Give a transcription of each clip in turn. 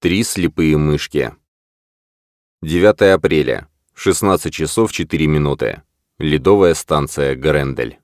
Три слепые мышки. 9 апреля. 16 часов 4 минуты. Ледовая станция Грендель.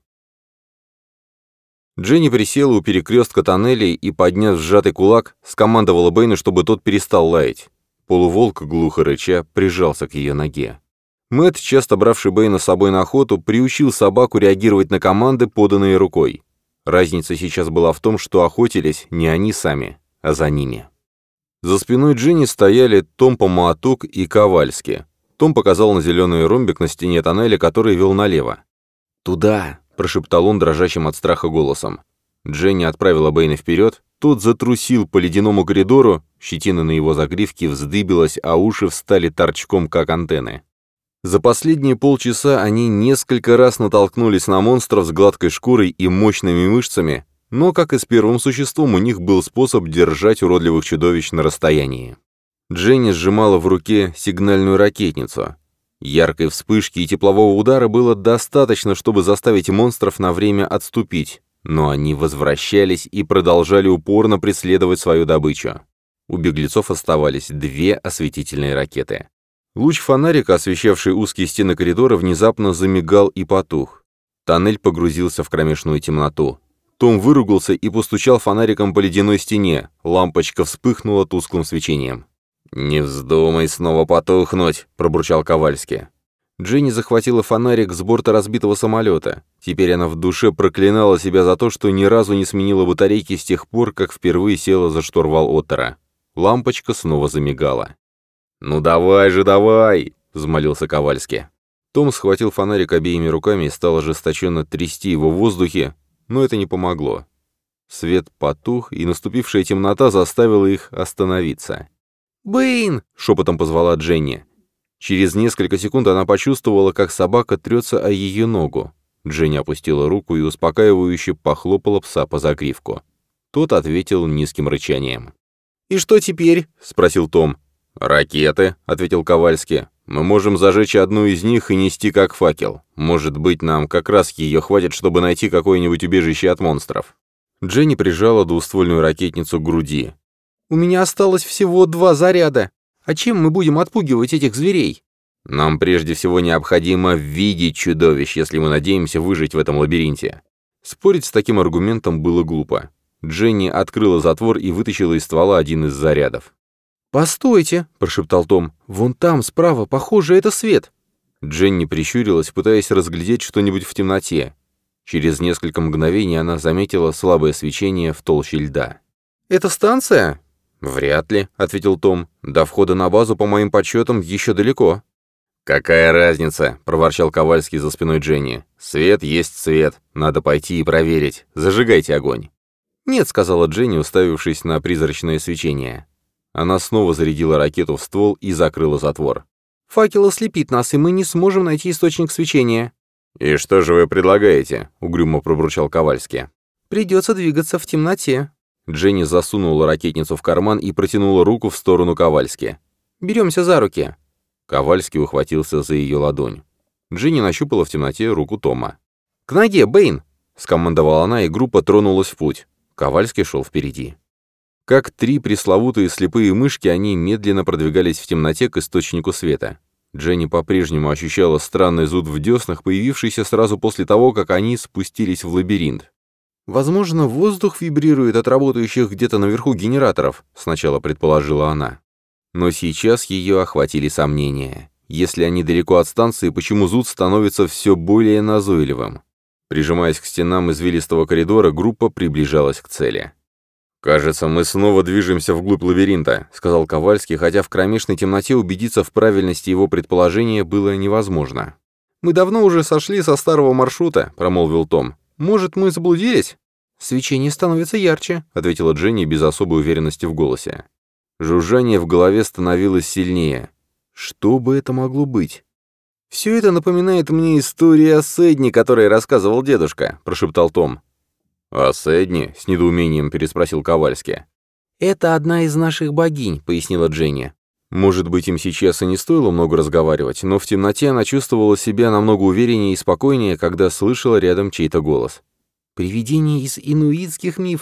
Дженни присела у перекрестка тоннелей и, подняв сжатый кулак, скомандовала Бэйну, чтобы тот перестал лаять. Полуволк, глухо рыча, прижался к ее ноге. Мэтт, часто бравший Бэйна с собой на охоту, приучил собаку реагировать на команды, поданные рукой. Разница сейчас была в том, что охотились не они сами, а за ними. За спиной Дженни стояли Том Помаатук и Ковальски. Том показал на зеленый ромбик на стене тоннеля, который вел налево. «Туда!» – прошептал он дрожащим от страха голосом. Дженни отправила Бэйна вперед, тот затрусил по ледяному коридору, щетина на его загривке вздыбилась, а уши встали торчком, как антенны. За последние полчаса они несколько раз натолкнулись на монстров с гладкой шкурой и мощными мышцами, но, как и с первым существом, у них был способ держать уродливых чудовищ на расстоянии. Дженни сжимала в руке сигнальную ракетницу. Яркой вспышки и теплового удара было достаточно, чтобы заставить монстров на время отступить, но они возвращались и продолжали упорно преследовать свою добычу. У беглецов оставались две осветительные ракеты. Луч фонарика, освещавший узкие стены коридора, внезапно замигал и потух. Тоннель погрузился в кромешную темноту. Том выругался и постучал фонариком по ледяной стене. Лампочка вспыхнула тусклым свечением. «Не вздумай снова потухнуть», — пробурчал Ковальски. Дженни захватила фонарик с борта разбитого самолета. Теперь она в душе проклинала себя за то, что ни разу не сменила батарейки с тех пор, как впервые села за штурвал Оттера. Лампочка снова замигала. «Ну давай же, давай!» — взмолился Ковальски. Том схватил фонарик обеими руками и стал ожесточенно трясти его в воздухе, но это не помогло. Свет потух, и наступившая темнота заставила их остановиться. «Бэйн!» — шепотом позвала Дженни. Через несколько секунд она почувствовала, как собака трется о ее ногу. Дженни опустила руку и успокаивающе похлопала пса по загривку. Тот ответил низким рычанием. «И что теперь?» — спросил Том. «Ракеты», — ответил Ковальски. «Мы можем зажечь одну из них и нести как факел. Может быть, нам как раз ее хватит, чтобы найти какое-нибудь убежище от монстров». Дженни прижала двуствольную ракетницу к груди. «У меня осталось всего 2 заряда. А чем мы будем отпугивать этих зверей?» «Нам прежде всего необходимо видеть чудовищ, если мы надеемся выжить в этом лабиринте». Спорить с таким аргументом было глупо. Дженни открыла затвор и вытащила из ствола один из зарядов. «Постойте», — прошептал Том, — «вон там, справа, похоже, это свет». Дженни прищурилась, пытаясь разглядеть что-нибудь в темноте. Через несколько мгновений она заметила слабое свечение в толще льда. «Это станция?» «Вряд ли», — ответил Том. «До входа на базу, по моим подсчетам, еще далеко». «Какая разница?» — проворчал Ковальский за спиной Дженни. «Свет есть свет. Надо пойти и проверить. Зажигайте огонь». «Нет», — сказала Дженни, уставившись на призрачное свечение. Она снова зарядила ракету в ствол и закрыла затвор. «Факел ослепит нас, и мы не сможем найти источник свечения». «И что же вы предлагаете?» — угрюмо пробурчал Ковальский. «Придется двигаться в темноте». Дженни засунула ракетницу в карман и протянула руку в сторону Ковальски. «Беремся за руки». Ковальский ухватился за ее ладонь. Дженни нащупала в темноте руку Тома. «К ноге, Бэйн!» — скомандовала она, и группа тронулась в путь. Ковальский шел впереди. Как 3 пресловутые слепые мышки, они медленно продвигались в темноте к источнику света. Дженни по-прежнему ощущала странный зуд в деснах, появившийся сразу после того, как они спустились в лабиринт. «Возможно, воздух вибрирует от работающих где-то наверху генераторов», — сначала предположила она. Но сейчас ее охватили сомнения. Если они далеко от станции, почему зуд становится все более назойливым? Прижимаясь к стенам извилистого коридора, группа приближалась к цели. «Кажется, мы снова движемся вглубь лабиринта», — сказал Ковальский, хотя в кромешной темноте убедиться в правильности его предположения было невозможно. «Мы давно уже сошли со старого маршрута», — промолвил Том. «Может, мы заблудились?» «Свечение становится ярче», — ответила Дженни без особой уверенности в голосе. Жужжание в голове становилось сильнее. Что бы это могло быть? «Все это напоминает мне историю о Сэдни, которую рассказывал дедушка», — прошептал Том. «А Сэдни?» — с недоумением переспросил Ковальский. «Это одна из наших богинь», — пояснила Дженни. Может быть, им сейчас и не стоило много разговаривать, но в темноте она чувствовала себя намного увереннее и спокойнее, когда слышала рядом чей-то голос. «Привидение из инуитских мифов.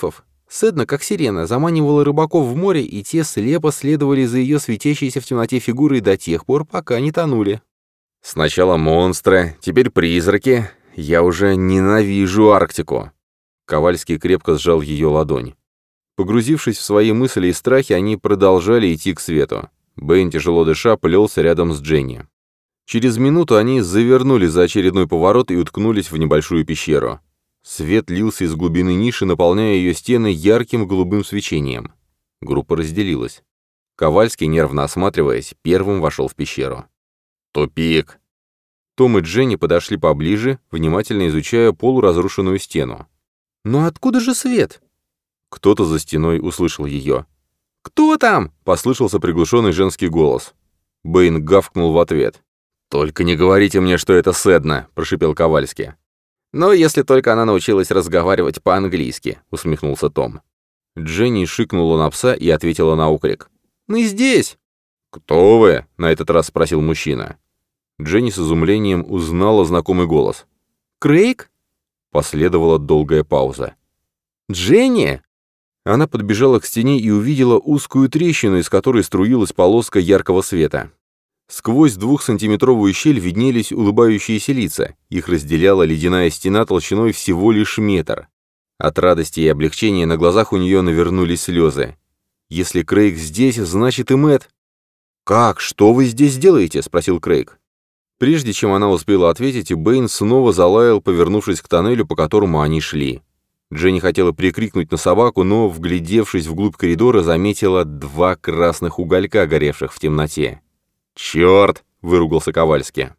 Седна, как сирена, заманивала рыбаков в море, и те слепо следовали за ее светящейся в темноте фигурой до тех пор, пока не тонули. Сначала монстры, теперь призраки. Я уже ненавижу Арктику. Ковальский крепко сжал ее ладонь. Погрузившись в свои мысли и страхи, они продолжали идти к свету. Бэйн, тяжело дыша, плелся рядом с Дженни. Через минуту они завернули за очередной поворот и уткнулись в небольшую пещеру. Свет лился из глубины ниши, наполняя ее стены ярким голубым свечением. Группа разделилась. Ковальский, нервно осматриваясь, первым вошел в пещеру. «Тупик!» Том и Дженни подошли поближе, внимательно изучая полуразрушенную стену. «Но откуда же свет?» Кто-то за стеной услышал ее. «Кто там?» — послышался приглушенный женский голос. Бэйн гавкнул в ответ. «Только не говорите мне, что это Седна!» — прошипел Ковальский. «Но если только она научилась разговаривать по-английски», — усмехнулся Том. Дженни шикнула на пса и ответила на окрик. «Мы здесь!» «Кто вы?» — на этот раз спросил мужчина. Дженни с изумлением узнала знакомый голос. «Крейг?» Последовала долгая пауза. «Дженни?» Она подбежала к стене и увидела узкую трещину, из которой струилась полоска яркого света. Сквозь 2-сантиметровую щель виднелись улыбающиеся лица. Их разделяла ледяная стена толщиной всего лишь метр. От радости и облегчения на глазах у нее навернулись слезы. «Если Крейг здесь, значит и Мэтт». «Как? Что вы здесь делаете?» — спросил Крейг. Прежде чем она успела ответить, Бэйн снова залаял, повернувшись к тоннелю, по которому они шли. Дженни хотела прикрикнуть на собаку, но, вглядевшись вглубь коридора, заметила 2 красных уголька, горевших в темноте. «Черт!» — выругался Ковальский.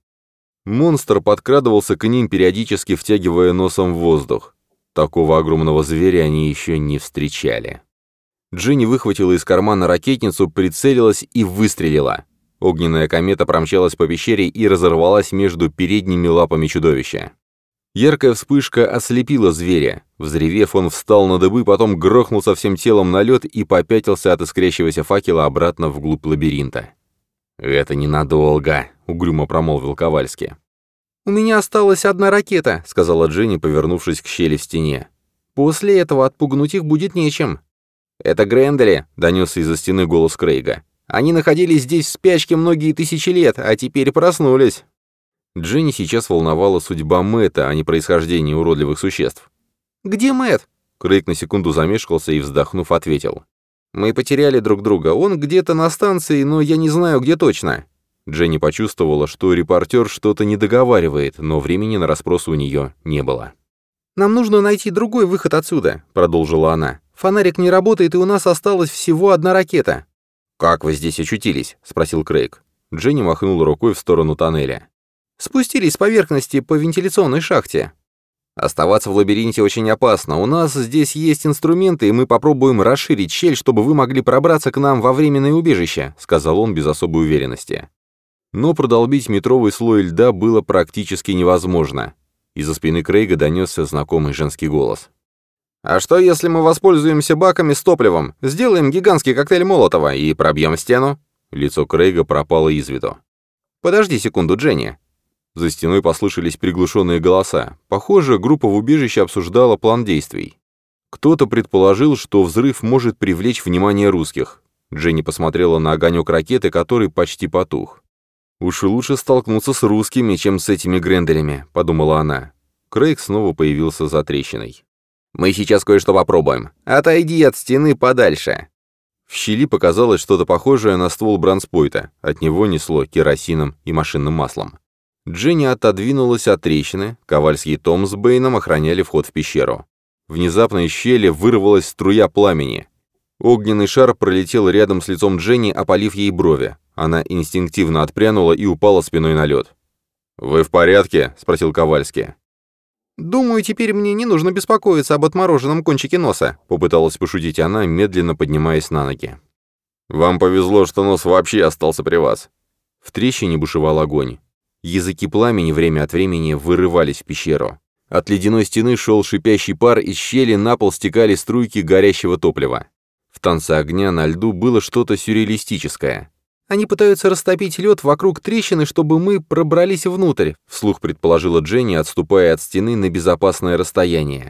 Монстр подкрадывался к ним, периодически втягивая носом в воздух. Такого огромного зверя они еще не встречали. Дженни выхватила из кармана ракетницу, прицелилась и выстрелила. Огненная комета промчалась по пещере и разорвалась между передними лапами чудовища. Яркая вспышка ослепила зверя. Взревев, он встал на дыбы, потом грохнулся всем телом на лед и попятился от искрящегося факела обратно вглубь лабиринта. «Это ненадолго», — угрюмо промолвил Ковальский. «У меня осталась одна ракета», — сказала Дженни, повернувшись к щели в стене. «После этого отпугнуть их будет нечем». «Это Грендели», — донесся из-за стены голос Крейга. «Они находились здесь в спячке многие тысячи лет, а теперь проснулись». Дженни сейчас волновала судьба Мэтта, а не происхождение уродливых существ. «Где Мэтт?» Крейг на секунду замешкался и, вздохнув, ответил. «Мы потеряли друг друга. Он где-то на станции, но я не знаю, где точно». Дженни почувствовала, что репортер что-то не договаривает, но времени на расспросы у нее не было. «Нам нужно найти другой выход отсюда», — продолжила она. «Фонарик не работает, и у нас осталась всего одна ракета». «Как вы здесь очутились?» — спросил Крейг. Дженни махнула рукой в сторону тоннеля. «Спустились с поверхности по вентиляционной шахте». «Оставаться в лабиринте очень опасно. У нас здесь есть инструменты, и мы попробуем расширить щель, чтобы вы могли пробраться к нам во временное убежище», — сказал он без особой уверенности. Но продолбить метровый слой льда было практически невозможно. Из-за спины Крейга донесся знакомый женский голос. «А что, если мы воспользуемся баками с топливом, сделаем гигантский коктейль Молотова и пробьем стену?» Лицо Крейга пропало из виду. «Подожди секунду, Дженни». За стеной послышались приглушенные голоса. Похоже, группа в убежище обсуждала план действий. Кто-то предположил, что взрыв может привлечь внимание русских. Дженни посмотрела на огонек ракеты, который почти потух. «Уж лучше столкнуться с русскими, чем с этими Гренделями», — подумала она. Крейг снова появился за трещиной. «Мы сейчас кое-что попробуем. Отойди от стены подальше». В щели показалось что-то похожее на ствол бронспойта. От него несло керосином и машинным маслом. Дженни отодвинулась от трещины, Ковальский и Том с Бэйном охраняли вход в пещеру. Внезапно из щели вырвалась струя пламени. Огненный шар пролетел рядом с лицом Дженни, опалив ей брови. Она инстинктивно отпрянула и упала спиной на лед. «Вы в порядке?» — спросил Ковальский. «Думаю, теперь мне не нужно беспокоиться об отмороженном кончике носа», — попыталась пошутить она, медленно поднимаясь на ноги. «Вам повезло, что нос вообще остался при вас». В трещине бушевал огонь. Языки пламени время от времени вырывались в пещеру. От ледяной стены шел шипящий пар, из щели на пол стекали струйки горящего топлива. В танце огня на льду было что-то сюрреалистическое. «Они пытаются растопить лед вокруг трещины, чтобы мы пробрались внутрь», вслух предположила Дженни, отступая от стены на безопасное расстояние.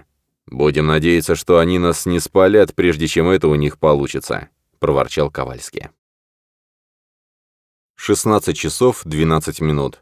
«Будем надеяться, что они нас не спалят, прежде чем это у них получится», — проворчал Ковальский. 16 часов 12 минут.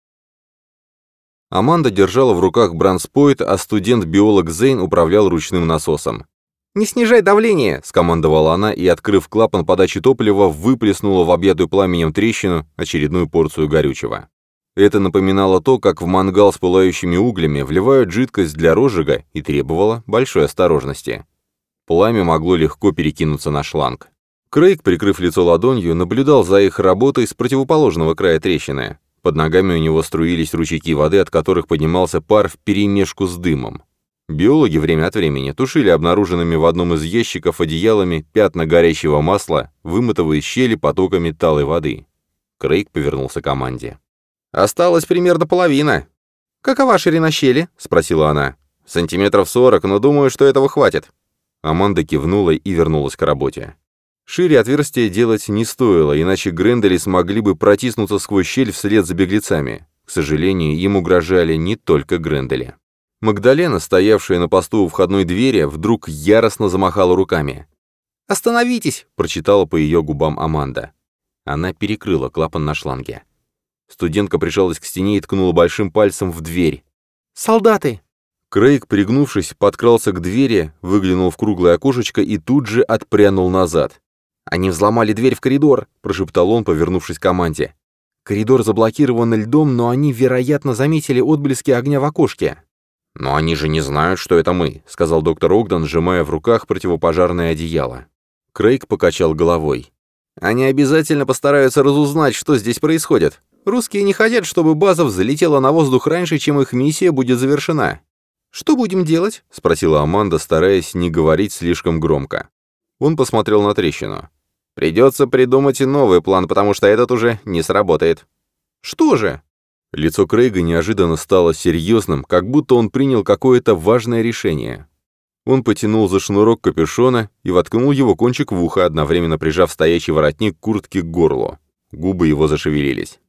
Аманда держала в руках бранспойт, а студент-биолог Зейн управлял ручным насосом. «Не снижай давление!» — скомандовала она и, открыв клапан подачи топлива, выплеснула в объятую пламенем трещину очередную порцию горючего. Это напоминало то, как в мангал с пылающими углями вливают жидкость для розжига, и требовало большой осторожности. Пламя могло легко перекинуться на шланг. Крейг, прикрыв лицо ладонью, наблюдал за их работой с противоположного края трещины. Под ногами у него струились ручейки воды, от которых поднимался пар вперемешку с дымом. Биологи время от времени тушили обнаруженными в одном из ящиков одеялами пятна горящего масла, вымотывая щели потоками талой воды. Крейг повернулся к команде. «Осталось примерно половина». «Какова ширина щели?» — спросила она. «Сантиметров 40, но думаю, что этого хватит». Аманда кивнула и вернулась к работе. Шире отверстия делать не стоило, иначе Грендели смогли бы протиснуться сквозь щель вслед за беглецами. К сожалению, им угрожали не только Грендели. Магдалена, стоявшая на посту у входной двери, вдруг яростно замахала руками. «Остановитесь!» — прочитала по ее губам Аманда. Она перекрыла клапан на шланге. Студентка прижалась к стене и ткнула большим пальцем в дверь. «Солдаты!» Крейг, пригнувшись, подкрался к двери, выглянул в круглое окошечко и тут же отпрянул назад. «Они взломали дверь в коридор», — прошептал он, повернувшись к команде. «Коридор заблокирован льдом, но они, вероятно, заметили отблески огня в окошке». «Но они же не знают, что это мы», — сказал доктор Огден, сжимая в руках противопожарное одеяло. Крейг покачал головой. «Они обязательно постараются разузнать, что здесь происходит. Русские не хотят, чтобы база взлетела на воздух раньше, чем их миссия будет завершена». «Что будем делать?» — спросила Аманда, стараясь не говорить слишком громко. Он посмотрел на трещину. «Придется придумать и новый план, потому что этот уже не сработает». «Что же?» Лицо Крейга неожиданно стало серьезным, как будто он принял какое-то важное решение. Он потянул за шнурок капюшона и воткнул его кончик в ухо, одновременно прижав стоячий воротник куртки к горлу. Губы его зашевелились.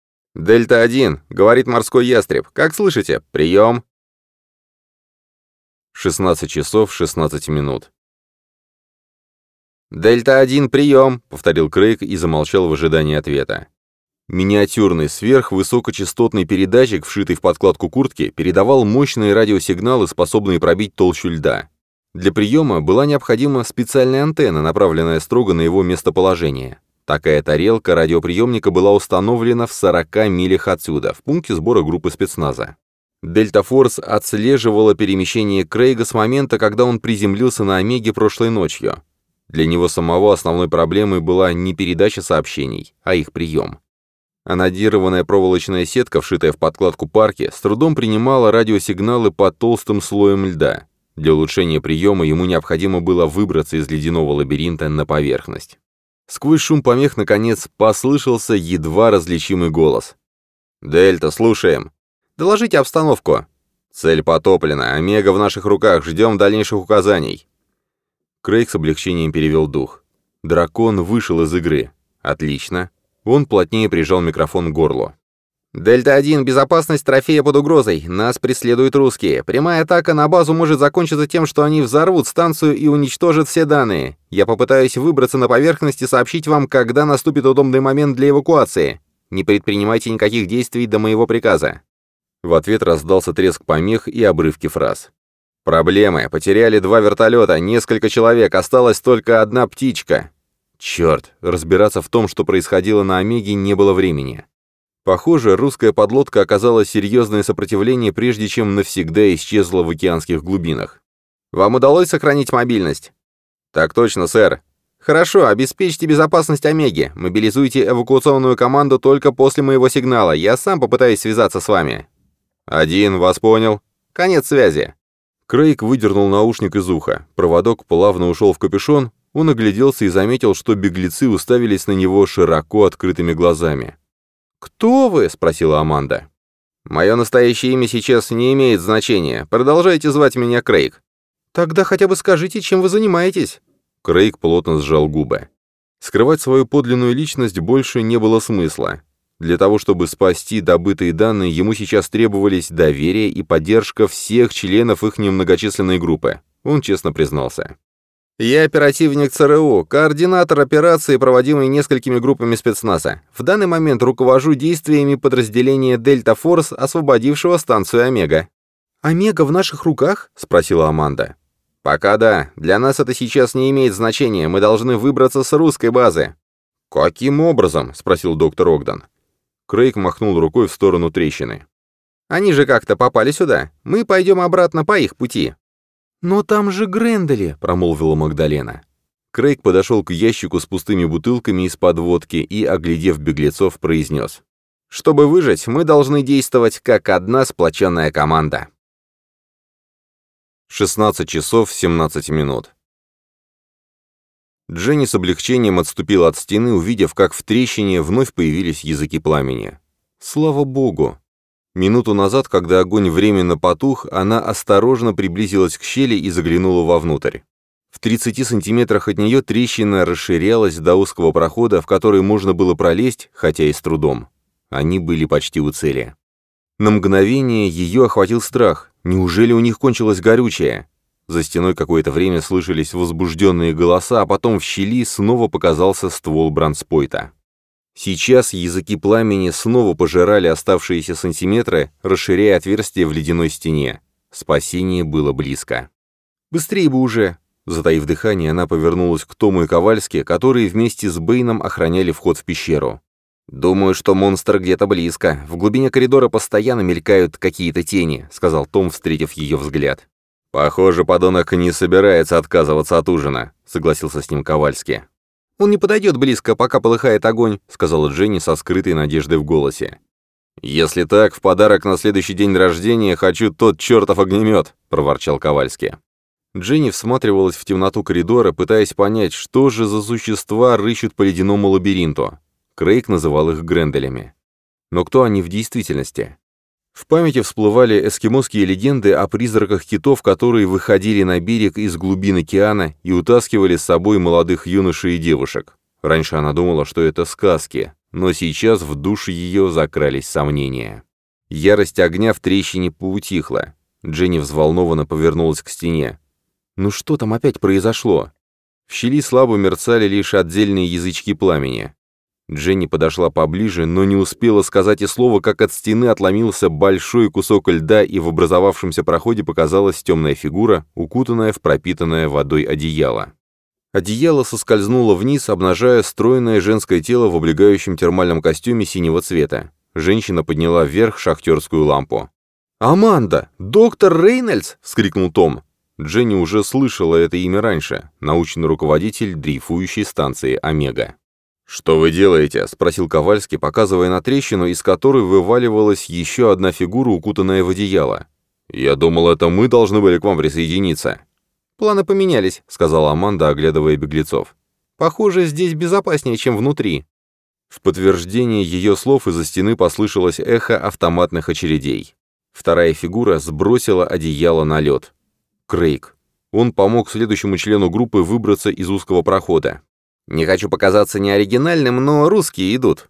«Дельта-1, — говорит морской ястреб, — как слышите? Прием!» 16 часов 16 минут. «Дельта-1, прием!» — повторил Крейг и замолчал в ожидании ответа. Миниатюрный сверхвысокочастотный передатчик, вшитый в подкладку куртки, передавал мощные радиосигналы, способные пробить толщу льда. Для приема была необходима специальная антенна, направленная строго на его местоположение. Такая тарелка радиоприемника была установлена в 40 милях отсюда, в пункте сбора группы спецназа. Дельта Форс отслеживала перемещение Крейга с момента, когда он приземлился на Омеге прошлой ночью. Для него самого основной проблемой была не передача сообщений, а их прием. Анодированная проволочная сетка, вшитая в подкладку парки, с трудом принимала радиосигналы под толстым слоем льда. Для улучшения приема ему необходимо было выбраться из ледяного лабиринта на поверхность. Сквозь шум помех, наконец, послышался едва различимый голос. «Дельта, слушаем. Доложите обстановку. Цель потоплена, Омега в наших руках, ждем дальнейших указаний». Крейг с облегчением перевел дух. Дракон вышел из игры. Отлично. Он плотнее прижал микрофон к горлу. «Дельта-1, безопасность трофея под угрозой. Нас преследуют русские. Прямая атака на базу может закончиться тем, что они взорвут станцию и уничтожат все данные. Я попытаюсь выбраться на поверхность и сообщить вам, когда наступит удобный момент для эвакуации. Не предпринимайте никаких действий до моего приказа». В ответ раздался треск помех и обрывки фраз. «Проблемы. Потеряли 2 вертолета, несколько человек, осталась только одна птичка». Черт, разбираться в том, что происходило на Омеге, не было времени. Похоже, русская подлодка оказала серьезное сопротивление, прежде чем навсегда исчезла в океанских глубинах. «Вам удалось сохранить мобильность?» «Так точно, сэр». «Хорошо, обеспечьте безопасность Омеги. Мобилизуйте эвакуационную команду только после моего сигнала. Я сам попытаюсь связаться с вами». «1, вас понял». «Конец связи». Крейг выдернул наушник из уха. Проводок плавно ушел в капюшон. Он огляделся и заметил, что беглецы уставились на него широко открытыми глазами. «Кто вы?» — спросила Аманда. «Мое настоящее имя сейчас не имеет значения. Продолжайте звать меня Крейг». «Тогда хотя бы скажите, чем вы занимаетесь?» Крейг плотно сжал губы. Скрывать свою подлинную личность больше не было смысла. Для того, чтобы спасти добытые данные, ему сейчас требовались доверие и поддержка всех членов их немногочисленной группы. Он честно признался. «Я оперативник ЦРУ, координатор операции, проводимой несколькими группами спецназа. В данный момент руковожу действиями подразделения «Дельта Форс», освободившего станцию «Омега». «Омега в наших руках?» — спросила Аманда. «Пока да. Для нас это сейчас не имеет значения. Мы должны выбраться с русской базы». «Каким образом?» — спросил доктор Огден. Крейг махнул рукой в сторону трещины. «Они же как-то попали сюда. Мы пойдем обратно по их пути». «Но там же Грендели», — промолвила Магдалена. Крейг подошел к ящику с пустыми бутылками из-под водки и, оглядев беглецов, произнес. «Чтобы выжить, мы должны действовать как одна сплоченная команда». 16 часов 17 минут. Дженни с облегчением отступила от стены, увидев, как в трещине вновь появились языки пламени. Слава богу! Минуту назад, когда огонь временно потух, она осторожно приблизилась к щели и заглянула вовнутрь. В 30 сантиметрах от нее трещина расширялась до узкого прохода, в который можно было пролезть, хотя и с трудом. Они были почти у цели. На мгновение ее охватил страх. Неужели у них кончилось горючее? За стеной какое-то время слышались возбужденные голоса, а потом в щели снова показался ствол бронспойта. Сейчас языки пламени снова пожирали оставшиеся сантиметры, расширяя отверстие в ледяной стене. Спасение было близко. «Быстрее бы уже!» Затаив дыхание, она повернулась к Тому и Ковальски, которые вместе с Бэйном охраняли вход в пещеру. «Думаю, что монстр где-то близко. В глубине коридора постоянно мелькают какие-то тени», — сказал Том, встретив ее взгляд. «Похоже, подонок не собирается отказываться от ужина», — согласился с ним Ковальски. «Он не подойдет близко, пока полыхает огонь», — сказала Дженни со скрытой надеждой в голосе. «Если так, в подарок на следующий день рождения хочу тот чертов огнемет», — проворчал Ковальски. Дженни всматривалась в темноту коридора, пытаясь понять, что же за существа рыщут по ледяному лабиринту. Крейг называл их Гренделями. Но кто они в действительности? В памяти всплывали эскимосские легенды о призраках китов, которые выходили на берег из глубин океана и утаскивали с собой молодых юношей и девушек. Раньше она думала, что это сказки, но сейчас в душе ее закрались сомнения. Ярость огня в трещине поутихла. Дженни взволнованно повернулась к стене. Ну что там опять произошло? В щели слабо мерцали лишь отдельные язычки пламени. Дженни подошла поближе, но не успела сказать и слова, как от стены отломился большой кусок льда, и в образовавшемся проходе показалась темная фигура, укутанная в пропитанное водой одеяло. Одеяло соскользнуло вниз, обнажая стройное женское тело в облегающем термальном костюме синего цвета. Женщина подняла вверх шахтерскую лампу. «Аманда! Доктор Рейнольдс!» — вскрикнул Том. Дженни уже слышала это имя раньше, научный руководитель дрейфующей станции «Омега». «Что вы делаете?» — спросил Ковальски, показывая на трещину, из которой вываливалась еще одна фигура, укутанная в одеяло. «Я думал, это мы должны были к вам присоединиться». «Планы поменялись», — сказала Аманда, оглядывая беглецов. «Похоже, здесь безопаснее, чем внутри». В подтверждение ее слов из-за стены послышалось эхо автоматных очередей. Вторая фигура сбросила одеяло на лед. Крейг. Он помог следующему члену группы выбраться из узкого прохода. «Не хочу показаться неоригинальным, но русские идут».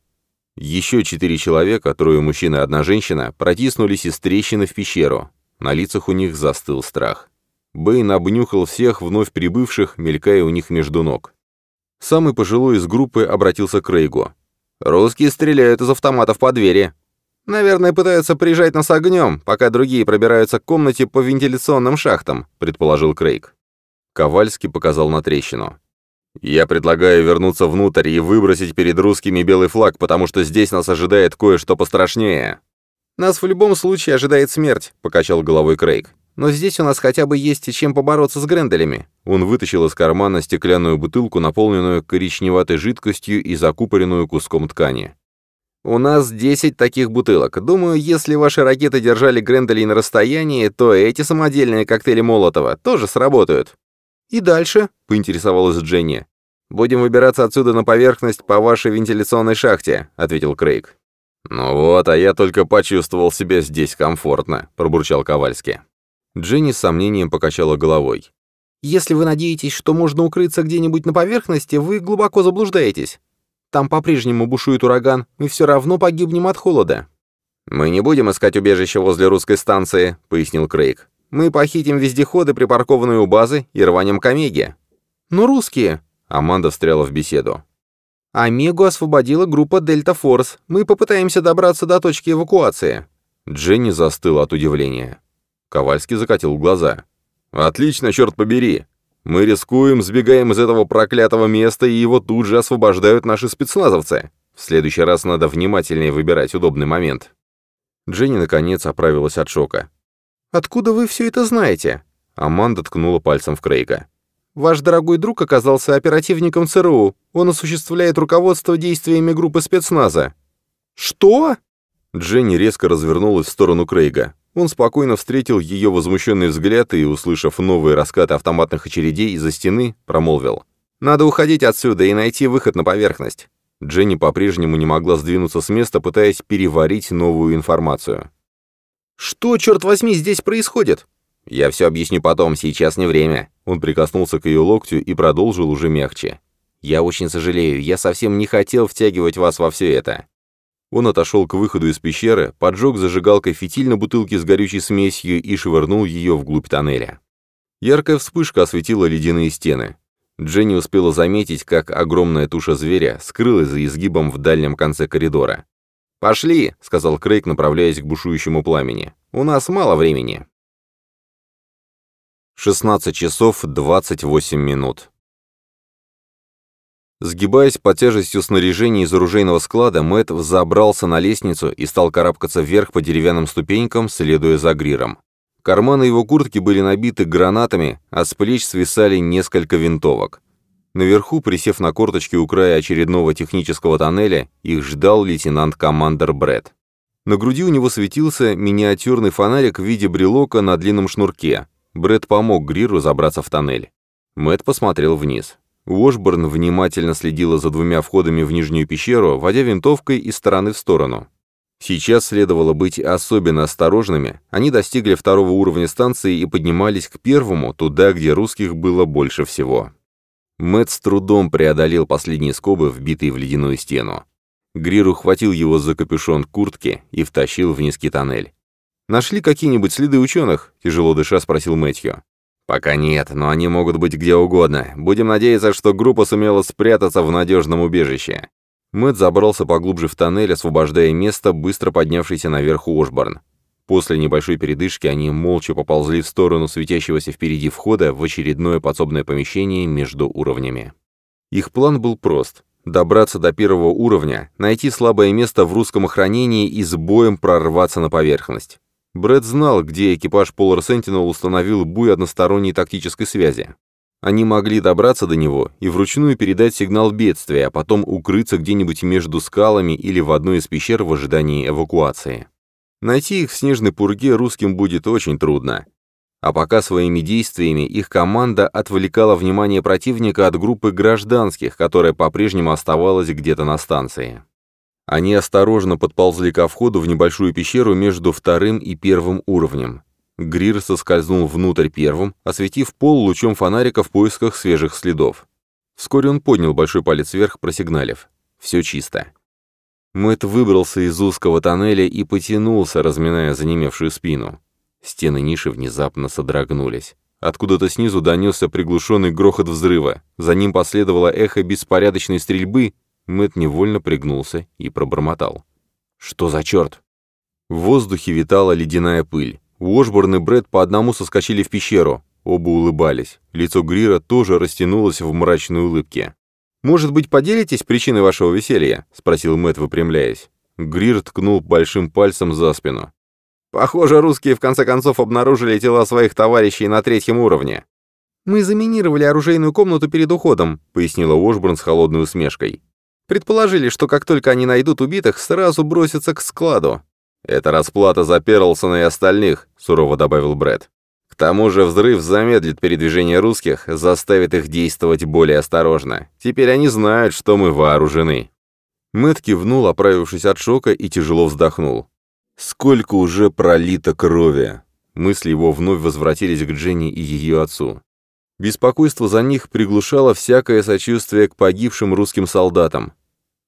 Еще 4 человека, 3 мужчин и 1 женщина, протиснулись из трещины в пещеру. На лицах у них застыл страх. Бэйн обнюхал всех вновь прибывших, мелькая у них между ног. Самый пожилой из группы обратился к Крейгу. «Русские стреляют из автоматов по двери. Наверное, пытаются прижать нас огнем, пока другие пробираются к комнате по вентиляционным шахтам», — предположил Крейг. Ковальски показал на трещину. «Я предлагаю вернуться внутрь и выбросить перед русскими белый флаг, потому что здесь нас ожидает кое-что пострашнее». «Нас в любом случае ожидает смерть», — покачал головой Крейг. «Но здесь у нас хотя бы есть чем побороться с Гренделями». Он вытащил из кармана стеклянную бутылку, наполненную коричневатой жидкостью и закупоренную куском ткани. «У нас 10 таких бутылок. Думаю, если ваши ракеты держали Гренделей на расстоянии, то эти самодельные коктейли Молотова тоже сработают». «И дальше?» — поинтересовалась Дженни. «Будем выбираться отсюда на поверхность по вашей вентиляционной шахте», — ответил Крейг. «Ну вот, а я только почувствовал себя здесь комфортно», — пробурчал Ковальски. Дженни с сомнением покачала головой. «Если вы надеетесь, что можно укрыться где-нибудь на поверхности, вы глубоко заблуждаетесь». Там по-прежнему бушует ураган, мы все равно погибнем от холода». «Мы не будем искать убежище возле русской станции», — пояснил Крейг. «Мы похитим вездеходы, припаркованные у базы, и рванем к Омеге». «Но русские...» — Аманда встряла в беседу. «Омегу освободила группа Дельта Форс. Мы попытаемся добраться до точки эвакуации». Дженни застыла от удивления. Ковальский закатил глаза. «Отлично, черт побери! Мы рискуем, сбегаем из этого проклятого места, и его тут же освобождают наши спецназовцы. В следующий раз надо внимательнее выбирать удобный момент». Дженни, наконец, оправилась от шока. «Откуда вы все это знаете?» Аманда ткнула пальцем в Крейга. «Ваш дорогой друг оказался оперативником ЦРУ. Он осуществляет руководство действиями группы спецназа». «Что?» Дженни резко развернулась в сторону Крейга. Он спокойно встретил ее возмущенный взгляд и, услышав новые раскаты автоматных очередей из-за стены, промолвил. «Надо уходить отсюда и найти выход на поверхность». Дженни по-прежнему не могла сдвинуться с места, пытаясь переварить новую информацию. «Что, черт возьми, здесь происходит?» «Я все объясню потом, сейчас не время». Он прикоснулся к ее локтю и продолжил уже мягче. «Я очень сожалею, я совсем не хотел втягивать вас во все это». Он отошел к выходу из пещеры, поджег зажигалкой фитиль на бутылке с горючей смесью и швырнул ее вглубь тоннеля. Яркая вспышка осветила ледяные стены. Дженни успела заметить, как огромная туша зверя скрылась за изгибом в дальнем конце коридора. «Пошли», — сказал Крейг, направляясь к бушующему пламени. «У нас мало времени». 16 часов 28 минут. Сгибаясь под тяжестью снаряжения из оружейного склада, Мэтт взобрался на лестницу и стал карабкаться вверх по деревянным ступенькам, следуя за Гриром. Карманы его куртки были набиты гранатами, а с плеч свисали несколько винтовок. Наверху, присев на корточки у края очередного технического тоннеля, их ждал лейтенант-командер Брэд. На груди у него светился миниатюрный фонарик в виде брелока на длинном шнурке. Брэд помог Гриру забраться в тоннель. Мэтт посмотрел вниз. Уошборн внимательно следила за двумя входами в нижнюю пещеру, водя винтовкой из стороны в сторону. Сейчас следовало быть особенно осторожными. Они достигли второго уровня станции и поднимались к первому, туда, где русских было больше всего. Мэтт с трудом преодолел последние скобы, вбитые в ледяную стену. Грир ухватил его за капюшон куртки и втащил в низкий тоннель. «Нашли какие-нибудь следы ученых?» – тяжело дыша спросил Мэтью. «Пока нет, но они могут быть где угодно. Будем надеяться, что группа сумела спрятаться в надежном убежище». Мэтт забрался поглубже в тоннель, освобождая место, быстро поднявшийся наверх Уошборн. После небольшой передышки они молча поползли в сторону светящегося впереди входа в очередное подсобное помещение между уровнями. Их план был прост — добраться до первого уровня, найти слабое место в русском охранении и с боем прорваться на поверхность. Брэд знал, где экипаж Polar Sentinel установил буй односторонней тактической связи. Они могли добраться до него и вручную передать сигнал бедствия, а потом укрыться где-нибудь между скалами или в одной из пещер в ожидании эвакуации. Найти их в снежной пурге русским будет очень трудно. А пока своими действиями их команда отвлекала внимание противника от группы гражданских, которая по-прежнему оставалась где-то на станции. Они осторожно подползли ко входу в небольшую пещеру между вторым и первым уровнем. Грир соскользнул внутрь первым, осветив пол лучом фонарика в поисках свежих следов. Вскоре он поднял большой палец вверх, просигналив. Все чисто. Мэтт выбрался из узкого тоннеля и потянулся, разминая занемевшую спину. Стены ниши внезапно содрогнулись. Откуда-то снизу донесся приглушенный грохот взрыва. За ним последовало эхо беспорядочной стрельбы. Мэтт невольно пригнулся и пробормотал. «Что за черт?» В воздухе витала ледяная пыль. Уошборн и Брэд по одному соскочили в пещеру. Оба улыбались. Лицо Грира тоже растянулось в мрачной улыбке. «Может быть, поделитесь причиной вашего веселья?» — спросил Мэтт, выпрямляясь. Грир ткнул большим пальцем за спину. «Похоже, русские в конце концов обнаружили тела своих товарищей на третьем уровне». «Мы заминировали оружейную комнату перед уходом», — пояснила Уошборн с холодной усмешкой. «Предположили, что как только они найдут убитых, сразу бросятся к складу». «Это расплата за Перлсона и остальных», — сурово добавил Брэд. «К тому же взрыв замедлит передвижение русских, заставит их действовать более осторожно. Теперь они знают, что мы вооружены». Мэтт кивнул, оправившись от шока, и тяжело вздохнул. «Сколько уже пролито крови!» Мысли его вновь возвратились к Дженни и ее отцу. Беспокойство за них приглушало всякое сочувствие к погибшим русским солдатам.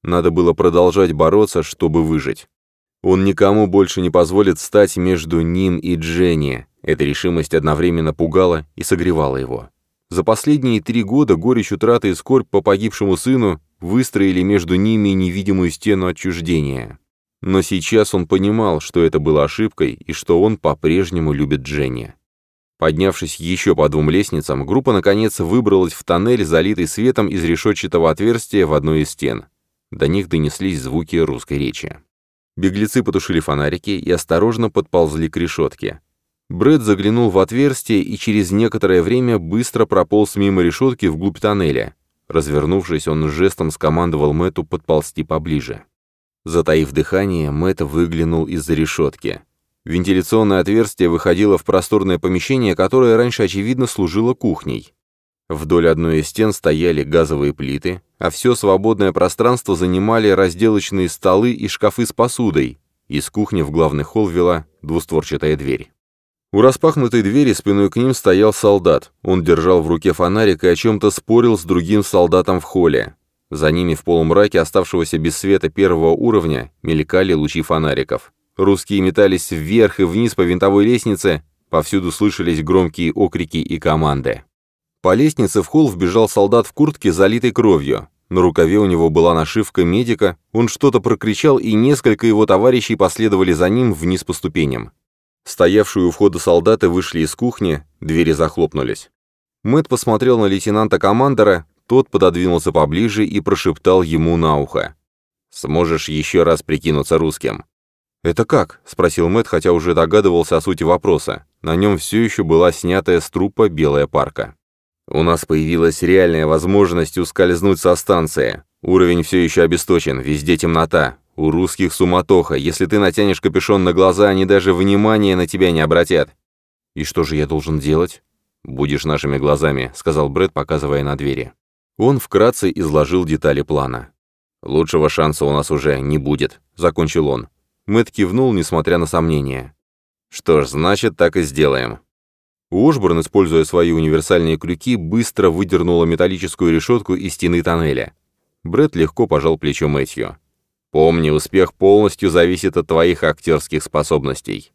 Надо было продолжать бороться, чтобы выжить. Он никому больше не позволит стать между ним и Дженни. Эта решимость одновременно пугала и согревала его. За последние 3 года горечь утраты и скорбь по погибшему сыну выстроили между ними невидимую стену отчуждения. Но сейчас он понимал, что это было ошибкой и что он по-прежнему любит Дженни. Поднявшись еще по 2 лестницам, группа наконец выбралась в тоннель, залитый светом из решетчатого отверстия в одной из стен. До них донеслись звуки русской речи. Беглецы потушили фонарики и осторожно подползли к решетке. Брэд заглянул в отверстие и через некоторое время быстро прополз мимо решетки вглубь тоннеля. Развернувшись, он жестом скомандовал Мэтту подползти поближе. Затаив дыхание, Мэтт выглянул из-за решетки. Вентиляционное отверстие выходило в просторное помещение, которое раньше, очевидно, служило кухней. Вдоль одной из стен стояли газовые плиты, а все свободное пространство занимали разделочные столы и шкафы с посудой. Из кухни в главный холл вела двустворчатая дверь. У распахнутой двери спиной к ним стоял солдат. Он держал в руке фонарик и о чем-то спорил с другим солдатом в холле. За ними в полумраке, оставшегося без света 1-го уровня, мелькали лучи фонариков. Русские метались вверх и вниз по винтовой лестнице, повсюду слышались громкие окрики и команды. По лестнице в холл вбежал солдат в куртке, залитой кровью. На рукаве у него была нашивка медика, он что-то прокричал, и несколько его товарищей последовали за ним вниз по ступеням. Стоявшие у входа солдаты вышли из кухни, двери захлопнулись. Мэтт посмотрел на лейтенанта-командора, тот пододвинулся поближе и прошептал ему на ухо. «Сможешь еще раз прикинуться русским?» «Это как?» — спросил Мэтт, хотя уже догадывался о сути вопроса. На нем все еще была снятая с трупа белая парка. «У нас появилась реальная возможность ускользнуть со станции. Уровень все еще обесточен, везде темнота. У русских суматоха. Если ты натянешь капюшон на глаза, они даже внимания на тебя не обратят». «И что же я должен делать?» «Будешь нашими глазами», — сказал Брэд, показывая на двери. Он вкратце изложил детали плана. «Лучшего шанса у нас уже не будет», — закончил он. Мэтт кивнул, несмотря на сомнения. «Что ж, значит, так и сделаем». Уошборн, используя свои универсальные крюки, быстро выдернула металлическую решетку из стены тоннеля. Брэд легко пожал плечо Мэтью. «Помни, успех полностью зависит от твоих актерских способностей».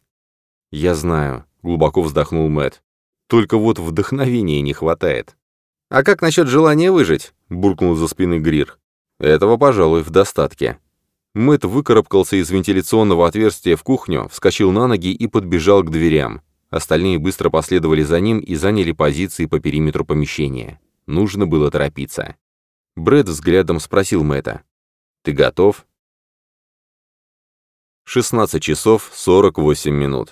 «Я знаю», — глубоко вздохнул Мэтт. «Только вот вдохновения не хватает». «А как насчет желания выжить?» — буркнул за спины Грир. «Этого, пожалуй, в достатке». Мэтт выкарабкался из вентиляционного отверстия в кухню, вскочил на ноги и подбежал к дверям. Остальные быстро последовали за ним и заняли позиции по периметру помещения. Нужно было торопиться. Брэд взглядом спросил Мэтта. «Ты готов?» 16 часов 48 минут.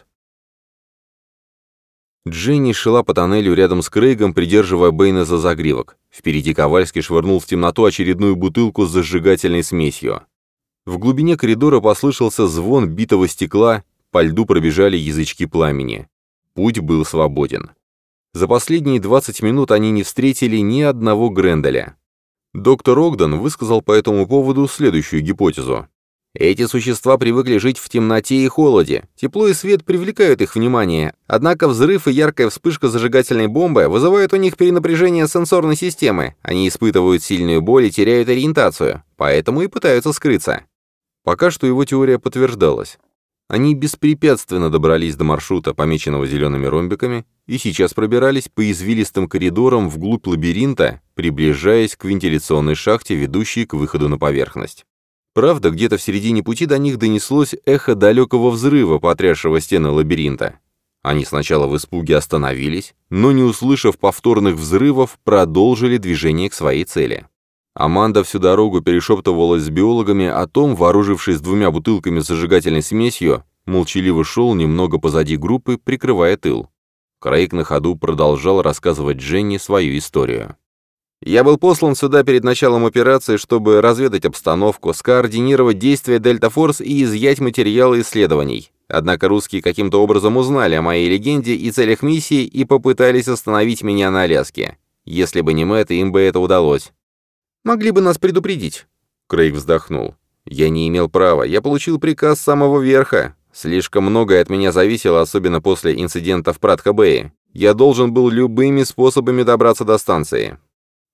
Дженни шла по тоннелю рядом с Крейгом, придерживая Бэйна за загривок. Впереди Ковальский швырнул в темноту очередную бутылку с зажигательной смесью. В глубине коридора послышался звон битого стекла, по льду пробежали язычки пламени. Путь был свободен. За последние 20 минут они не встретили ни одного Гренделя. Доктор Огден высказал по этому поводу следующую гипотезу. Эти существа привыкли жить в темноте и холоде. Тепло и свет привлекают их внимание, однако взрыв и яркая вспышка зажигательной бомбы вызывают у них перенапряжение сенсорной системы. Они испытывают сильную боль и теряют ориентацию, поэтому и пытаются скрыться. Пока что его теория подтверждалась. Они беспрепятственно добрались до маршрута, помеченного зелеными ромбиками, и сейчас пробирались по извилистым коридорам вглубь лабиринта, приближаясь к вентиляционной шахте, ведущей к выходу на поверхность. Правда, где-то в середине пути до них донеслось эхо далекого взрыва, потрясшего стены лабиринта. Они сначала в испуге остановились, но, не услышав повторных взрывов, продолжили движение к своей цели. Аманда всю дорогу перешептывалась с биологами о том, вооружившись 2 бутылками с зажигательной смесью, молчаливо шел немного позади группы, прикрывая тыл. Крейг на ходу продолжал рассказывать Дженни свою историю. «Я был послан сюда перед началом операции, чтобы разведать обстановку, скоординировать действия Дельта Форс и изъять материалы исследований. Однако русские каким-то образом узнали о моей легенде и целях миссии и попытались остановить меня на Аляске. Если бы не Мэтт, им бы это удалось». «Могли бы нас предупредить». Крейг вздохнул. «Я не имел права. Я получил приказ с самого верха. Слишком многое от меня зависело, особенно после инцидента в Пратха-Бэе. Я должен был любыми способами добраться до станции».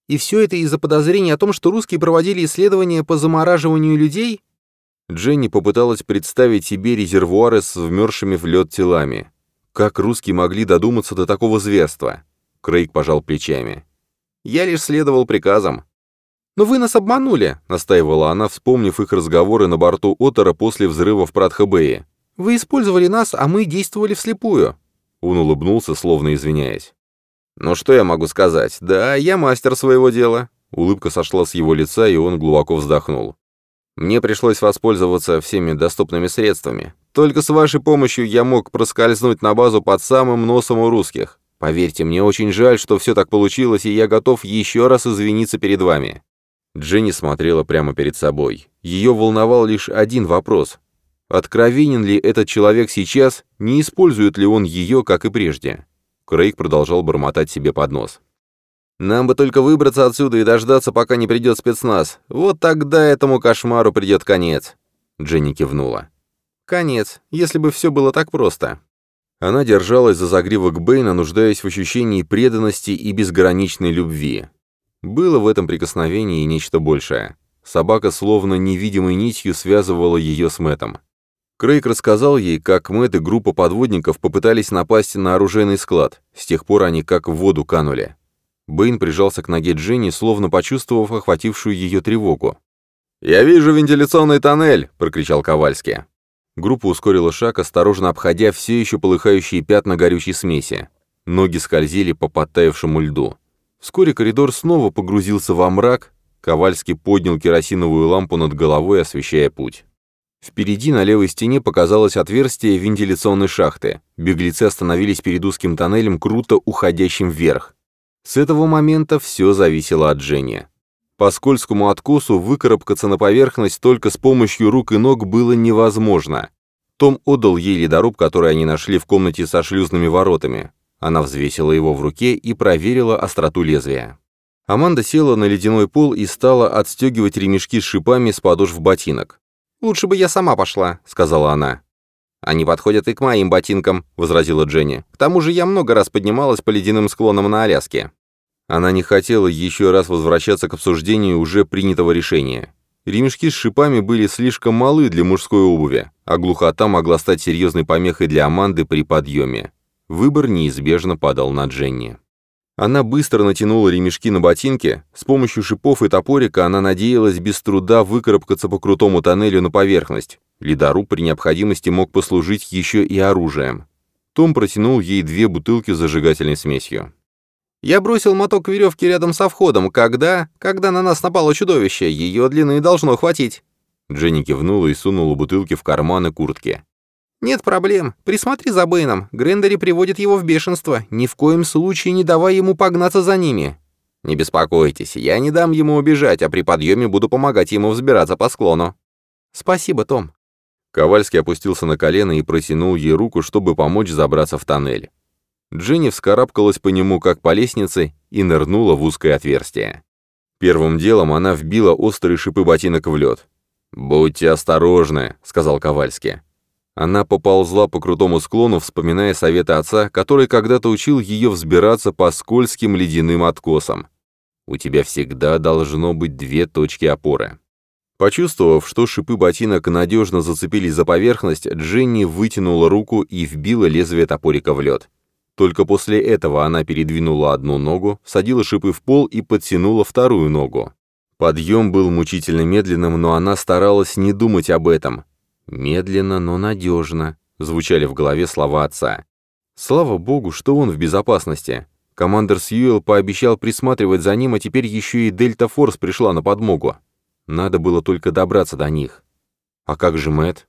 И все это из-за подозрений о том, что русские проводили исследования по замораживанию людей? Дженни попыталась представить себе резервуары с вмерзшими в лед телами. Как русские могли додуматься до такого зверства? Крейг пожал плечами. Я лишь следовал приказам. «Но вы нас обманули», — настаивала она, вспомнив их разговоры на борту Оттера после взрыва в Пратха-Бэе. «Вы использовали нас, а мы действовали вслепую». Он улыбнулся, словно извиняясь. «Ну что я могу сказать? Да, я мастер своего дела». Улыбка сошла с его лица, и он глубоко вздохнул. «Мне пришлось воспользоваться всеми доступными средствами. Только с вашей помощью я мог проскользнуть на базу под самым носом у русских. Поверьте, мне очень жаль, что все так получилось, и я готов еще раз извиниться перед вами». Дженни смотрела прямо перед собой. Ее волновал лишь один вопрос. Откровенен ли этот человек сейчас, не использует ли он ее, как и прежде? Крейг продолжал бормотать себе под нос. «Нам бы только выбраться отсюда и дождаться, пока не придет спецназ. Вот тогда этому кошмару придет конец». Дженни кивнула. «Конец, если бы все было так просто». Она держалась за загривок Бэйна, нуждаясь в ощущении преданности и безграничной любви. Было в этом прикосновении нечто большее. Собака словно невидимой нитью связывала ее с Мэттом. Крейг рассказал ей, как Мэтт и группа подводников попытались напасть на оружейный склад. С тех пор они как в воду канули. Бэйн прижался к ноге Дженни, словно почувствовав охватившую ее тревогу. «Я вижу вентиляционный тоннель!» — прокричал Ковальский. Группа ускорила шаг, осторожно обходя все еще полыхающие пятна горючей смеси. Ноги скользили по подтаявшему льду. Вскоре коридор снова погрузился во мрак. Ковальский поднял керосиновую лампу над головой, освещая путь. Впереди на левой стене показалось отверстие вентиляционной шахты. Беглецы остановились перед узким тоннелем, круто уходящим вверх. С этого момента все зависело от Дженни. По скользкому откосу выкарабкаться на поверхность только с помощью рук и ног было невозможно. Том отдал ей ледоруб, который они нашли в комнате со шлюзными воротами. Она взвесила его в руке и проверила остроту лезвия. Аманда села на ледяной пол и стала отстегивать ремешки с шипами с подошв ботинок. «Лучше бы я сама пошла», — сказала она. «Они подходят и к моим ботинкам», — возразила Дженни. «К тому же я много раз поднималась по ледяным склонам на Аляске». Она не хотела еще раз возвращаться к обсуждению уже принятого решения. Ремешки с шипами были слишком малы для мужской обуви, а глухота могла стать серьезной помехой для Аманды при подъеме. Выбор неизбежно падал на Дженни. Она быстро натянула ремешки на ботинки, с помощью шипов и топорика она надеялась без труда выкарабкаться по крутому тоннелю на поверхность. Ледоруб при необходимости мог послужить еще и оружием. Том протянул ей 2 бутылки с зажигательной смесью. «Я бросил моток веревки рядом со входом, когда на нас напало чудовище, ее длины должно хватить». Дженни кивнула и сунула бутылки в карманы куртки. «Нет проблем. Присмотри за Бэйном. Грендери приводит его в бешенство. Ни в коем случае не давай ему погнаться за ними». «Не беспокойтесь, я не дам ему убежать, а при подъеме буду помогать ему взбираться по склону». «Спасибо, Том». Ковальский опустился на колено и протянул ей руку, чтобы помочь забраться в тоннель. Дженни вскарабкалась по нему, как по лестнице, и нырнула в узкое отверстие. Первым делом она вбила острые шипы ботинок в лед. «Будьте осторожны», — сказал Ковальский. Она поползла по крутому склону, вспоминая советы отца, который когда-то учил ее взбираться по скользким ледяным откосам. «У тебя всегда должно быть 2 точки опоры». Почувствовав, что шипы ботинок надежно зацепились за поверхность, Дженни вытянула руку и вбила лезвие топорика в лед. Только после этого она передвинула одну ногу, всадила шипы в пол и подтянула вторую ногу. Подъем был мучительно медленным, но она старалась не думать об этом. «Медленно, но надежно», — звучали в голове слова отца. Слава богу, что он в безопасности. Командор Сьюэлл пообещал присматривать за ним, а теперь еще и Дельта Форс пришла на подмогу. Надо было только добраться до них. А как же Мэтт?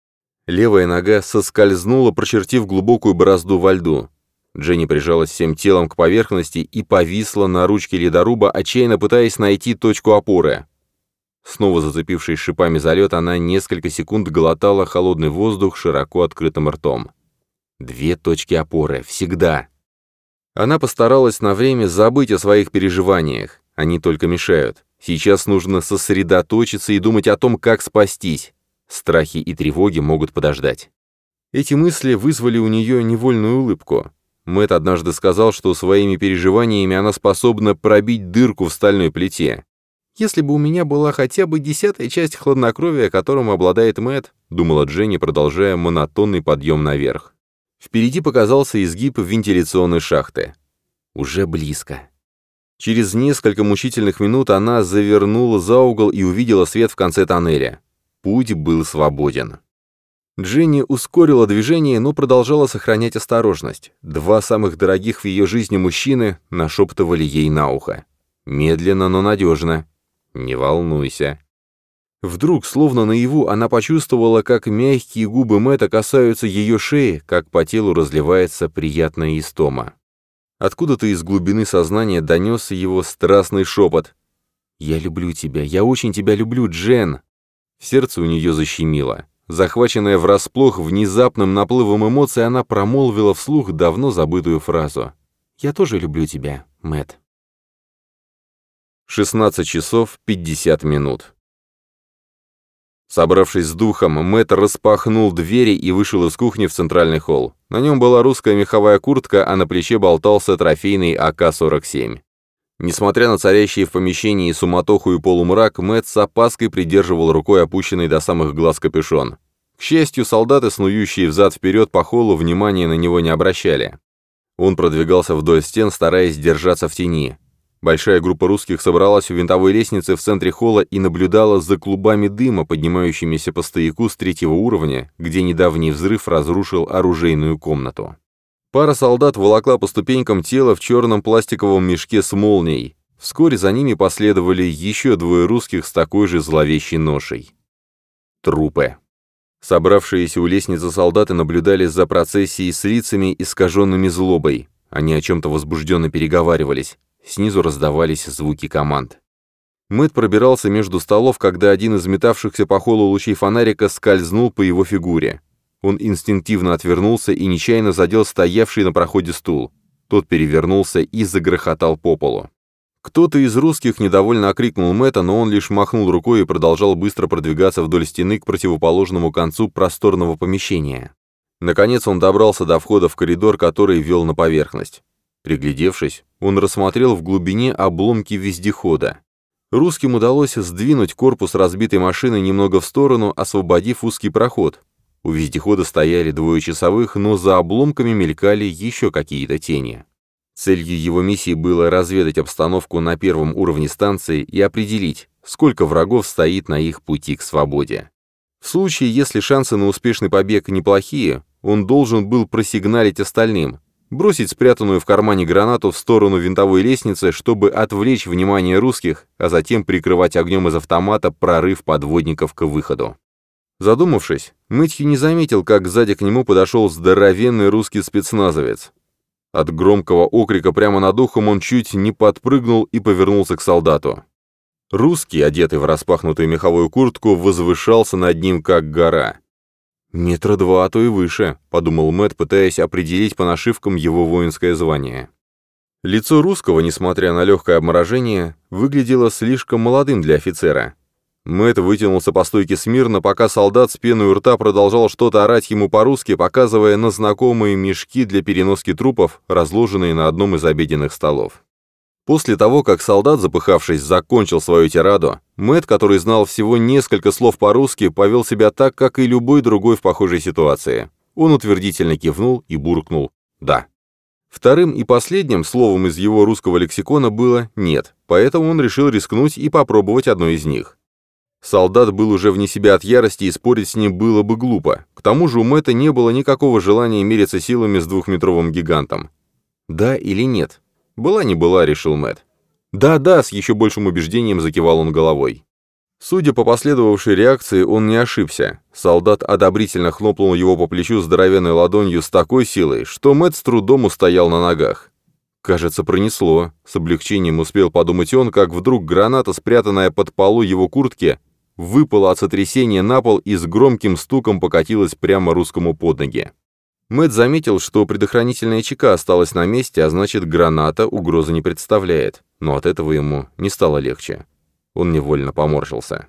Левая нога соскользнула, прочертив глубокую борозду во льду. Дженни прижалась всем телом к поверхности и повисла на ручке ледоруба, отчаянно пытаясь найти точку опоры. Снова зацепившись шипами за лед, она несколько секунд глотала холодный воздух широко открытым ртом. 2 точки опоры. Всегда. Она постаралась на время забыть о своих переживаниях. Они только мешают. Сейчас нужно сосредоточиться и думать о том, как спастись. Страхи и тревоги могут подождать. Эти мысли вызвали у нее невольную улыбку. Мэтт однажды сказал, что своими переживаниями она способна пробить дырку в стальной плите. «Если бы у меня была хотя бы 10-я часть хладнокровия, которым обладает Мэтт», — думала Дженни, продолжая монотонный подъем наверх. Впереди показался изгиб вентиляционной шахты. Уже близко. Через несколько мучительных минут она завернула за угол и увидела свет в конце тоннеля. Путь был свободен. Дженни ускорила движение, но продолжала сохранять осторожность. Два самых дорогих в ее жизни мужчины нашептывали ей на ухо. Медленно, но надежно. «Не волнуйся». Вдруг, словно наяву, она почувствовала, как мягкие губы Мэтта касаются ее шеи, как по телу разливается приятная истома. Откуда-то из глубины сознания донесся его страстный шепот. «Я люблю тебя, я очень тебя люблю, Джен!» Сердце у нее защемило. Захваченная врасплох внезапным наплывом эмоций, она промолвила вслух давно забытую фразу. «Я тоже люблю тебя, Мэтт». 16 часов 50 минут. Собравшись с духом, Мэтт распахнул двери и вышел из кухни в центральный холл. На нем была русская меховая куртка, а на плече болтался трофейный АК-47. Несмотря на царящие в помещении суматоху и полумрак, Мэтт с опаской придерживал рукой опущенный до самых глаз капюшон. К счастью, солдаты, снующие взад-вперед по холлу, внимания на него не обращали. Он продвигался вдоль стен, стараясь держаться в тени. Большая группа русских собралась у винтовой лестницы в центре холла и наблюдала за клубами дыма, поднимающимися по стояку с 3-го уровня, где недавний взрыв разрушил оружейную комнату. Пара солдат волокла по ступенькам тело в черном пластиковом мешке с молнией. Вскоре за ними последовали еще 2 русских с такой же зловещей ношей. Трупы. Собравшиеся у лестницы солдаты наблюдали за процессией с лицами, искаженными злобой. Они о чем-то возбужденно переговаривались. Снизу раздавались звуки команд. Мэтт пробирался между столов, когда один из метавшихся по холлу лучей фонарика скользнул по его фигуре. Он инстинктивно отвернулся и нечаянно задел стоявший на проходе стул. Тот перевернулся и загрохотал по полу. Кто-то из русских недовольно окрикнул Мэтта, но он лишь махнул рукой и продолжал быстро продвигаться вдоль стены к противоположному концу просторного помещения. Наконец он добрался до входа в коридор, который вел на поверхность. Приглядевшись, он рассмотрел в глубине обломки вездехода. Русским удалось сдвинуть корпус разбитой машины немного в сторону, освободив узкий проход. У вездехода стояли 2 часовых, но за обломками мелькали еще какие-то тени. Целью его миссии было разведать обстановку на 1-м уровне станции и определить, сколько врагов стоит на их пути к свободе. В случае, если шансы на успешный побег неплохие, он должен был просигналить остальным, бросить спрятанную в кармане гранату в сторону винтовой лестницы, чтобы отвлечь внимание русских, а затем прикрывать огнем из автомата прорыв подводников к выходу. Задумавшись, Мэтью не заметил, как сзади к нему подошел здоровенный русский спецназовец. От громкого окрика прямо над ухом он чуть не подпрыгнул и повернулся к солдату. Русский, одетый в распахнутую меховую куртку, возвышался над ним как гора. 2 метра, а то и выше, подумал Мэтт, пытаясь определить по нашивкам его воинское звание. Лицо русского, несмотря на легкое обморожение, выглядело слишком молодым для офицера. Мэтт вытянулся по стойке смирно, пока солдат с пеной у рта продолжал что-то орать ему по-русски, показывая на знакомые мешки для переноски трупов, разложенные на одном из обеденных столов. После того, как солдат, запыхавшись, закончил свою тираду, Мэтт, который знал всего несколько слов по-русски, повел себя так, как и любой другой в похожей ситуации. Он утвердительно кивнул и буркнул «да». Вторым и последним словом из его русского лексикона было «нет», поэтому он решил рискнуть и попробовать одно из них. Солдат был уже вне себя от ярости, и спорить с ним было бы глупо. К тому же у Мэтта не было никакого желания мериться силами с 2-метровым гигантом. «Да или нет?» «Была не была», — решил Мэтт. «Да», — с еще большим убеждением закивал он головой. Судя по последовавшей реакции, он не ошибся. Солдат одобрительно хлопнул его по плечу здоровенной ладонью с такой силой, что Мэтт с трудом устоял на ногах. Кажется, пронесло. С облегчением успел подумать он, как вдруг граната, спрятанная под полу его куртки, выпала от сотрясения на пол и с громким стуком покатилась прямо русскому под ноги. Мэтт заметил, что предохранительная чека осталась на месте, а значит, граната угрозы не представляет, но от этого ему не стало легче. Он невольно поморщился.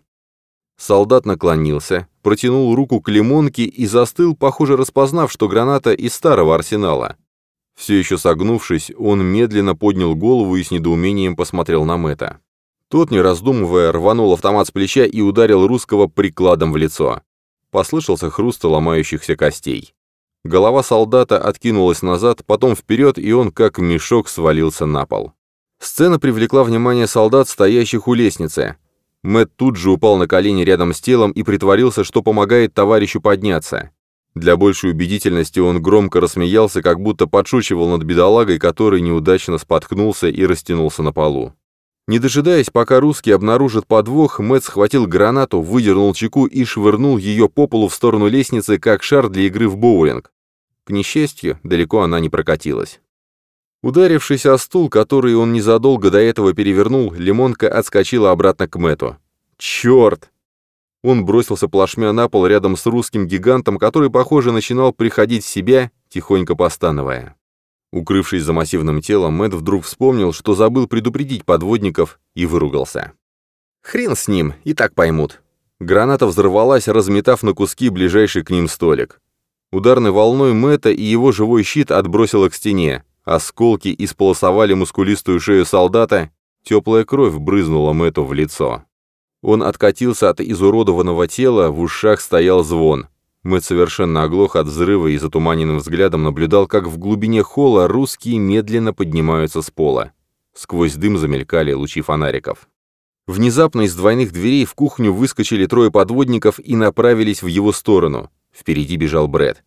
Солдат наклонился, протянул руку к лимонке и застыл, похоже, распознав, что граната из старого арсенала. Все еще согнувшись, он медленно поднял голову и с недоумением посмотрел на Мэтта. Тот, не раздумывая, рванул автомат с плеча и ударил русского прикладом в лицо. Послышался хруст ломающихся костей. Голова солдата откинулась назад, потом вперед, и он как мешок свалился на пол. Сцена привлекла внимание солдат, стоящих у лестницы. Мэтт тут же упал на колени рядом с телом и притворился, что помогает товарищу подняться. Для большей убедительности он громко рассмеялся, как будто подшучивал над бедолагой, который неудачно споткнулся и растянулся на полу. Не дожидаясь, пока русский обнаружит подвох, Мэтт схватил гранату, выдернул чеку и швырнул ее по полу в сторону лестницы, как шар для игры в боулинг. К несчастью, далеко она не прокатилась. Ударившись о стул, который он незадолго до этого перевернул, лимонка отскочила обратно к Мэтту. «Черт!» Он бросился плашмя на пол рядом с русским гигантом, который, похоже, начинал приходить в себя, тихонько постановая. Укрывшись за массивным телом, Мэтт вдруг вспомнил, что забыл предупредить подводников, и выругался. «Хрен с ним, и так поймут». Граната взорвалась, разметав на куски ближайший к ним столик. Ударной волной Мэтта и его живой щит отбросило к стене. Осколки исполосовали мускулистую шею солдата, теплая кровь брызнула Мэтту в лицо. Он откатился от изуродованного тела, в ушах стоял звон. Мэтт совершенно оглох от взрыва и затуманенным взглядом наблюдал, как в глубине холла русские медленно поднимаются с пола. Сквозь дым замелькали лучи фонариков. Внезапно из двойных дверей в кухню выскочили трое подводников и направились в его сторону. Впереди бежал Брэд.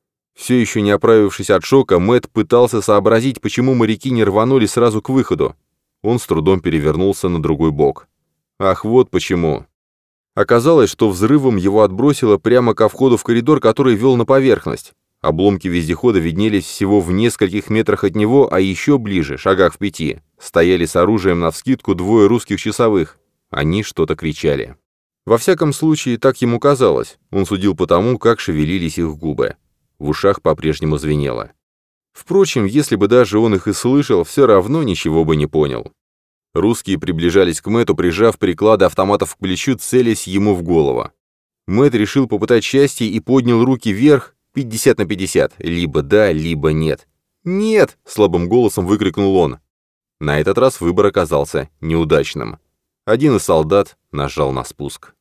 Все еще не оправившись от шока, Мэтт пытался сообразить, почему моряки не рванули сразу к выходу. Он с трудом перевернулся на другой бок. Ах, вот почему. Оказалось, что взрывом его отбросило прямо ко входу в коридор, который вел на поверхность. Обломки вездехода виднелись всего в нескольких метрах от него, а еще ближе, шагах в 5, стояли с оружием навскидку двое русских часовых. Они что-то кричали. Во всяком случае, так ему казалось. Он судил по тому, как шевелились их губы. В ушах по-прежнему звенело. Впрочем, если бы даже он их и слышал, все равно ничего бы не понял. Русские приближались к Мэтту, прижав приклады автоматов к плечу, целясь ему в голову. Мэтт решил попытать счастье и поднял руки вверх, 50 на 50, либо да, либо нет. «Нет!» — слабым голосом выкрикнул он. На этот раз выбор оказался неудачным. Один из солдат нажал на спуск.